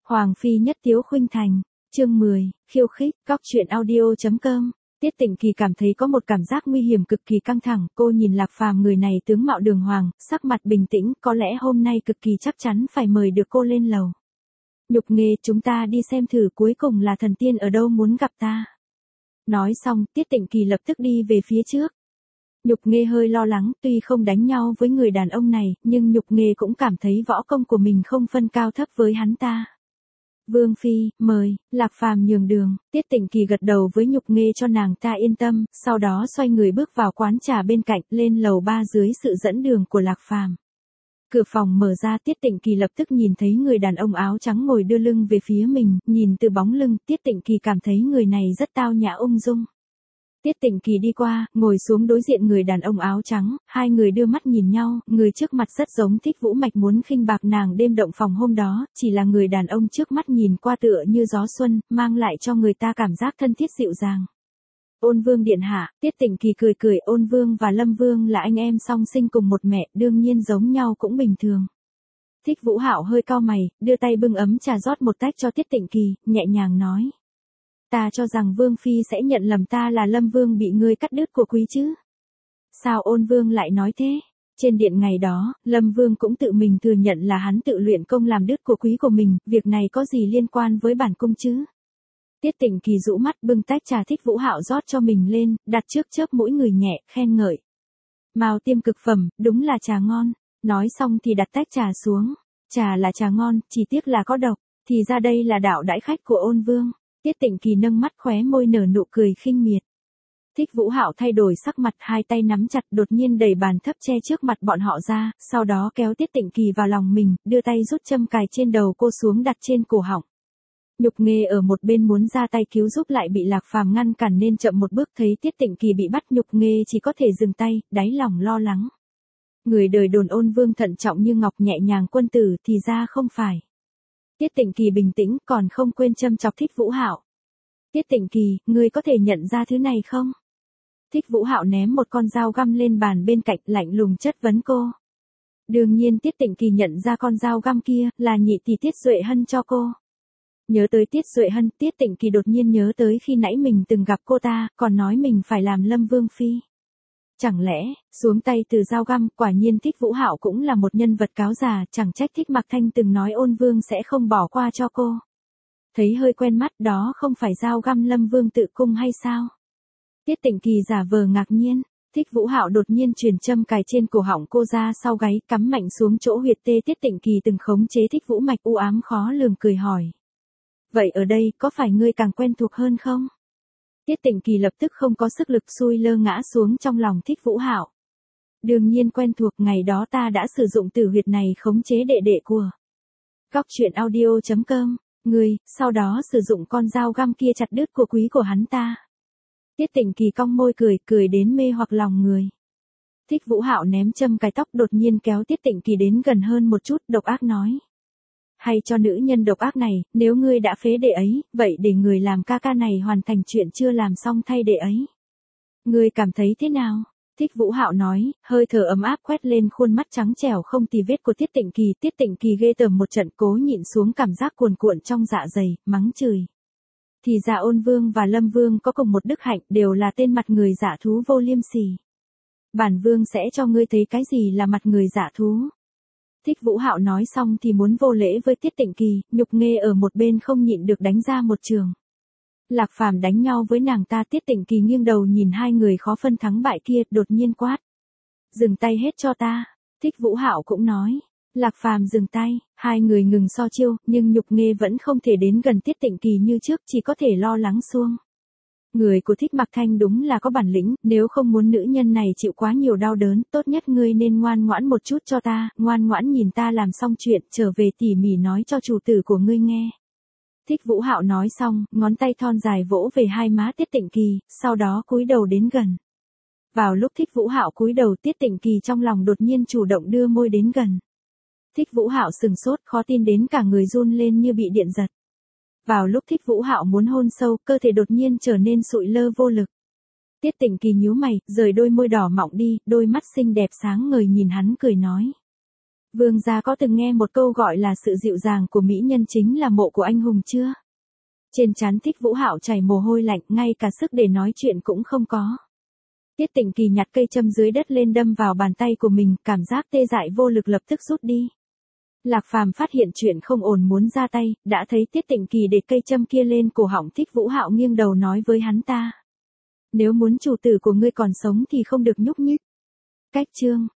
Hoàng phi nhất tiếu khuynh thành, chương 10, khiêu khích, góc truyện audio.com. Tiết Tịnh Kỳ cảm thấy có một cảm giác nguy hiểm cực kỳ căng thẳng, cô nhìn Lạc Phàm người này tướng mạo đường hoàng, sắc mặt bình tĩnh, có lẽ hôm nay cực kỳ chắc chắn phải mời được cô lên lầu. Nhục Nghê, chúng ta đi xem thử cuối cùng là thần tiên ở đâu muốn gặp ta. Nói xong, Tiết Tịnh Kỳ lập tức đi về phía trước. Nhục Nghê hơi lo lắng, tuy không đánh nhau với người đàn ông này, nhưng Nhục Nghê cũng cảm thấy võ công của mình không phân cao thấp với hắn ta. Vương phi, mời. Lạc Phàm nhường đường, Tiết Tịnh Kỳ gật đầu với Nhục Nghê cho nàng ta yên tâm, sau đó xoay người bước vào quán trà bên cạnh, lên lầu 3 dưới sự dẫn đường của Lạc Phàm. Cửa phòng mở ra, Tiết Tịnh Kỳ lập tức nhìn thấy người đàn ông áo trắng ngồi đưa lưng về phía mình, nhìn từ bóng lưng, Tiết Tịnh Kỳ cảm thấy người này rất tao nhã ung dung. Tiết Tịnh Kỳ đi qua, ngồi xuống đối diện người đàn ông áo trắng, hai người đưa mắt nhìn nhau, người trước mặt rất giống Thích Vũ Mạch muốn khinh bạc nàng đêm động phòng hôm đó, chỉ là người đàn ông trước mắt nhìn qua tựa như gió xuân, mang lại cho người ta cảm giác thân thiết dịu dàng. Ôn Vương điện hạ, Tiết Tịnh Kỳ cười cười, Ôn Vương và Lâm Vương là anh em song sinh cùng một mẹ, đương nhiên giống nhau cũng bình thường. Thích Vũ Hạo hơi cau mày, đưa tay bưng ấm trà rót một tách cho Tiết Tịnh Kỳ, nhẹ nhàng nói. Ta cho rằng Vương phi sẽ nhận lầm ta là Lâm Vương bị ngươi cắt đứt của quý chứ. Sao Ôn Vương lại nói thế? Trên điện ngày đó, Lâm Vương cũng tự mình thừa nhận là hắn tự luyện công làm đứt của quý của mình, việc này có gì liên quan với bản cung chứ? Tiết Tịnh Kỳ rũ mắt bưng tách trà Thích Vũ Hạo rót cho mình lên, đặt trước chớp mũi người nhẹ, khen ngợi. Mao tiêm cực phẩm, đúng là trà ngon. Nói xong thì đặt tách trà xuống. Trà là trà ngon, chỉ tiếc là có độc. Thì ra đây là đạo đãi khách của Ôn Vương. Tiết Tịnh Kỳ nâng mắt khóe môi nở nụ cười khinh miệt. Thích Vũ Hạo thay đổi sắc mặt, hai tay nắm chặt, đột nhiên đẩy bàn thấp che trước mặt bọn họ ra, sau đó kéo Tiết Tịnh Kỳ vào lòng mình, đưa tay rút châm cài trên đầu cô xuống đặt trên cổ họng. Nhục Nghê ở một bên muốn ra tay cứu giúp lại bị Lạc Phàm ngăn cản nên chậm một bước, thấy Tiết Tịnh Kỳ bị bắt, Nhục Nghê chỉ có thể dừng tay, đáy lòng lo lắng. Người đời đồn Ôn Vương thận trọng như ngọc nhẹ nhàng quân tử thì ra không phải. Tiết Tịnh Kỳ bình tĩnh, còn không quên châm chọc Thích Vũ Hạo. Tiết Tịnh Kỳ, ngươi có thể nhận ra thứ này không? Thích Vũ Hạo ném một con dao găm lên bàn bên cạnh, lạnh lùng chất vấn cô. Đương nhiên Tiết Tịnh Kỳ nhận ra con dao găm kia là nhị tỷ Tiết Duệ Hân cho cô. Nhớ tới Tiết Duệ Hân, Tiết Tịnh Kỳ đột nhiên nhớ tới khi nãy mình từng gặp cô ta, còn nói mình phải làm Lâm Vương phi. Chẳng lẽ, xuống tay từ dao găm, quả nhiên Thích Vũ Hạo cũng là một nhân vật cáo già, chẳng trách Thích Mặc Thanh từng nói Ôn Vương sẽ không bỏ qua cho cô. Thấy hơi quen mắt, đó không phải dao găm Lâm Vương tự cung hay sao? Tiết Tịnh Kỳ giả vờ ngạc nhiên, Thích Vũ Hạo đột nhiên truyền châm cài trên cổ họng cô ra sau gáy, cắm mạnh xuống chỗ huyệt tê Tiết Tịnh Kỳ từng khống chế Thích Vũ Mạch, u ám khó lường cười hỏi. Vậy ở đây, có phải ngươi càng quen thuộc hơn không? Tiết Tịnh Kỳ lập tức không có sức lực, xuôi lơ ngã xuống trong lòng Thích Vũ Hạo. Đương nhiên quen thuộc, ngày đó ta đã sử dụng tử huyệt này khống chế đệ đệ của. Góc truyện audio.com. Ngươi, sau đó sử dụng con dao găm kia chặt đứt của quý của hắn ta. Tiết Tịnh Kỳ cong môi cười, cười đến mê hoặc lòng người. Thích Vũ Hạo ném châm cài tóc, đột nhiên kéo Tiết Tịnh Kỳ đến gần hơn một chút, độc ác nói. Hay cho nữ nhân độc ác này, nếu ngươi đã phế đệ ấy, vậy để người làm ca ca này hoàn thành chuyện chưa làm xong thay đệ ấy. Ngươi cảm thấy thế nào? Thích Vũ Hạo nói, hơi thở ấm áp quét lên khuôn mắt trắng trẻo không tì vết của Tiết Tịnh Kỳ. Tiết Tịnh Kỳ ghê tởm một trận, cố nhịn xuống cảm giác cuồn cuộn trong dạ dày, mắng chửi. Thì ra Ôn Vương và Lâm Vương có cùng một đức hạnh, đều là tên mặt người dạ thú vô liêm sỉ. Bản Vương sẽ cho ngươi thấy cái gì là mặt người dạ thú. Thích Vũ Hạo nói xong thì muốn vô lễ với Tiết Tịnh Kỳ, Nhục Nghê ở một bên không nhịn được đánh ra một trường. Lạc Phàm đánh nhau với nàng ta, Tiết Tịnh Kỳ nghiêng đầu nhìn hai người khó phân thắng bại kia, đột nhiên quát. Dừng tay hết cho ta. Thích Vũ Hạo cũng nói. Lạc Phàm dừng tay, hai người ngừng so chiêu, nhưng Nhục Nghê vẫn không thể đến gần Tiết Tịnh Kỳ như trước, chỉ có thể lo lắng xuông. Người của Thích Mặc Thanh đúng là có bản lĩnh, nếu không muốn nữ nhân này chịu quá nhiều đau đớn, tốt nhất ngươi nên ngoan ngoãn một chút cho ta, ngoan ngoãn nhìn ta làm xong chuyện, trở về tỉ mỉ nói cho chủ tử của ngươi nghe. Thích Vũ Hạo nói xong, ngón tay thon dài vỗ về hai má Tiết Tịnh Kỳ, sau đó cúi đầu đến gần. Vào lúc Thích Vũ Hạo cúi đầu, Tiết Tịnh Kỳ trong lòng đột nhiên chủ động đưa môi đến gần. Thích Vũ Hạo sừng sốt, khó tin đến cả người run lên như bị điện giật. Vào lúc Thích Vũ Hạo muốn hôn sâu, cơ thể đột nhiên trở nên sụi lơ vô lực. Tiết Tịnh Kỳ nhíu mày, rời đôi môi đỏ mọng đi, đôi mắt xinh đẹp sáng ngời nhìn hắn cười nói. Vương gia có từng nghe một câu gọi là sự dịu dàng của mỹ nhân chính là mộ của anh hùng chưa? Trên trán Thích Vũ Hạo chảy mồ hôi lạnh, ngay cả sức để nói chuyện cũng không có. Tiết Tịnh Kỳ nhặt cây châm dưới đất lên đâm vào bàn tay của mình, cảm giác tê dại vô lực lập tức rút đi. Lạc Phàm phát hiện chuyện không ổn muốn ra tay, đã thấy Tiết Tịnh Kỳ để cây châm kia lên cổ họng Thích Vũ Hạo, nghiêng đầu nói với hắn ta. Nếu muốn chủ tử của ngươi còn sống thì không được nhúc nhích. Cách chương